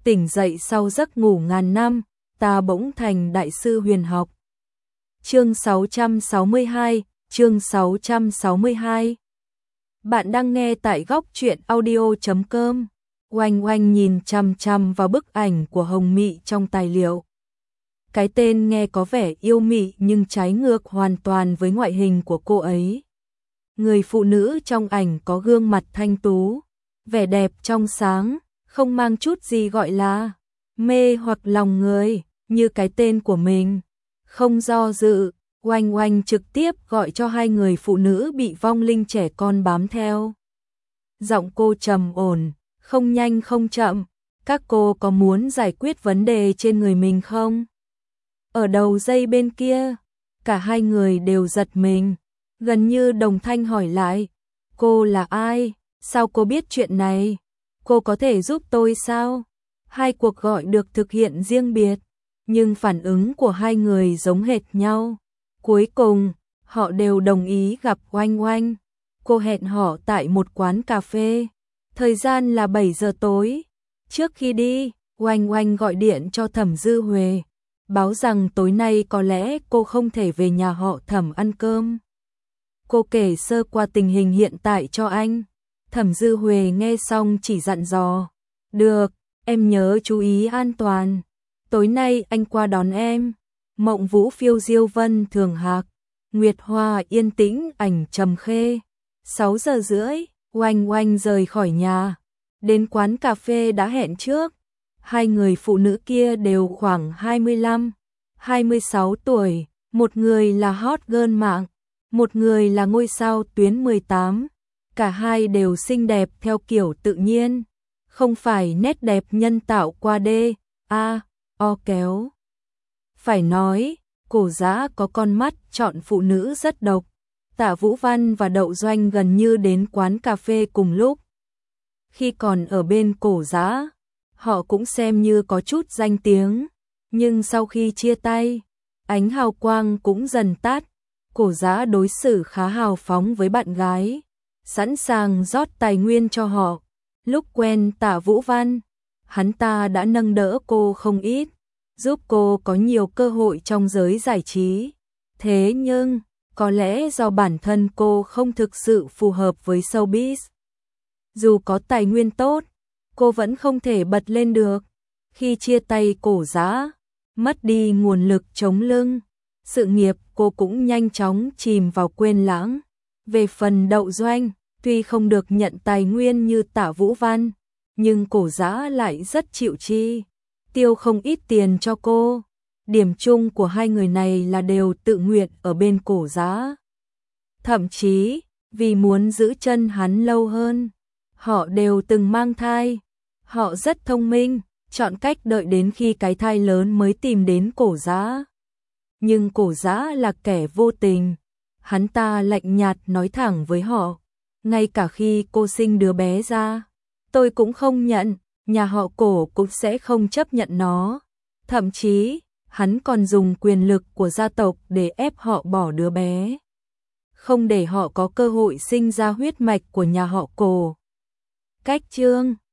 tỉnh dậy sau giấc ngủ ngàn năm, ta bỗng thành đại sư huyền học. Chương 662, chương 662. Bạn đang nghe tại góc truyện audio.com. Oanh oanh nhìn chằm chằm vào bức ảnh của Hồng Mị trong tài liệu. Cái tên nghe có vẻ yêu mị nhưng trái ngược hoàn toàn với ngoại hình của cô ấy. Người phụ nữ trong ảnh có gương mặt thanh tú, vẻ đẹp trong sáng, không mang chút gì gọi là mê hoặc lòng người, như cái tên của mình. Không do dự, Oanh oanh trực tiếp gọi cho hai người phụ nữ bị vong linh trẻ con bám theo. Giọng cô trầm ổn, không nhanh không chậm, các cô có muốn giải quyết vấn đề trên người mình không? Ở đầu dây bên kia, cả hai người đều giật mình, gần như đồng thanh hỏi lại, cô là ai? Sao cô biết chuyện này? Cô có thể giúp tôi sao? Hai cuộc gọi được thực hiện riêng biệt, nhưng phản ứng của hai người giống hệt nhau. Cuối cùng, họ đều đồng ý gặp Oanh oanh. Cô hẹn họ tại một quán cà phê. Thời gian là 7 giờ tối. Trước khi đi, Oanh oanh gọi điện cho Thẩm Dư Huệ, báo rằng tối nay có lẽ cô không thể về nhà họ Thẩm ăn cơm. Cô kể sơ qua tình hình hiện tại cho anh. Thẩm Dư Huệ nghe xong chỉ dặn dò, được, em nhớ chú ý an toàn. Tối nay anh qua đón em. Mộng Vũ phiêu diêu vân thường hạc, Nguyệt Hoa yên tĩnh ảnh trầm khê. 6 giờ rưỡi, Oanh oanh rời khỏi nhà, đến quán cà phê đã hẹn trước. Hai người phụ nữ kia đều khoảng 25, 26 tuổi, một người là hot girl mạng, một người là ngôi sao tuyến 18. Cả hai đều xinh đẹp theo kiểu tự nhiên, không phải nét đẹp nhân tạo qua o kéo. Phải nói, Cổ Dã có con mắt chọn phụ nữ rất độc. Tạ Vũ Văn và Đậu Doanh gần như đến quán cà phê cùng lúc. Khi còn ở bên Cổ Dã, họ cũng xem như có chút danh tiếng, nhưng sau khi chia tay, ánh hào quang cũng dần tắt. Cổ Dã đối xử khá hào phóng với bạn gái, sẵn sàng rót tài nguyên cho họ. Lúc quen Tạ Vũ Văn, hắn ta đã nâng đỡ cô không ít, giúp cô có nhiều cơ hội trong giới giải trí. Thế nhưng, có lẽ do bản thân cô không thực sự phù hợp với showbiz. Dù có tài nguyên tốt, cô vẫn không thể bật lên được. Khi chia tay Cổ Dã, mất đi nguồn lực chống lưng, sự nghiệp cô cũng nhanh chóng chìm vào quên lãng. Về phần Đậu Doanh, tuy không được nhận tài nguyên như Tạ Vũ Văn, nhưng Cổ Dã lại rất chịu chi, tiêu không ít tiền cho cô. Điểm chung của hai người này là đều tự nguyện ở bên Cổ Dã. Thậm chí, vì muốn giữ chân hắn lâu hơn, họ đều từng mang thai. Họ rất thông minh, chọn cách đợi đến khi cái thai lớn mới tìm đến Cổ Dã. Nhưng Cổ Dã là kẻ vô tình, hắn ta lạnh nhạt nói thẳng với họ, ngay cả khi cô sinh đứa bé ra, tôi cũng không nhận, nhà họ Cổ cũng sẽ không chấp nhận nó. Thậm chí, hắn còn dùng quyền lực của gia tộc để ép họ bỏ đứa bé, không để họ có cơ hội sinh ra huyết mạch của nhà họ Cổ. Cách chương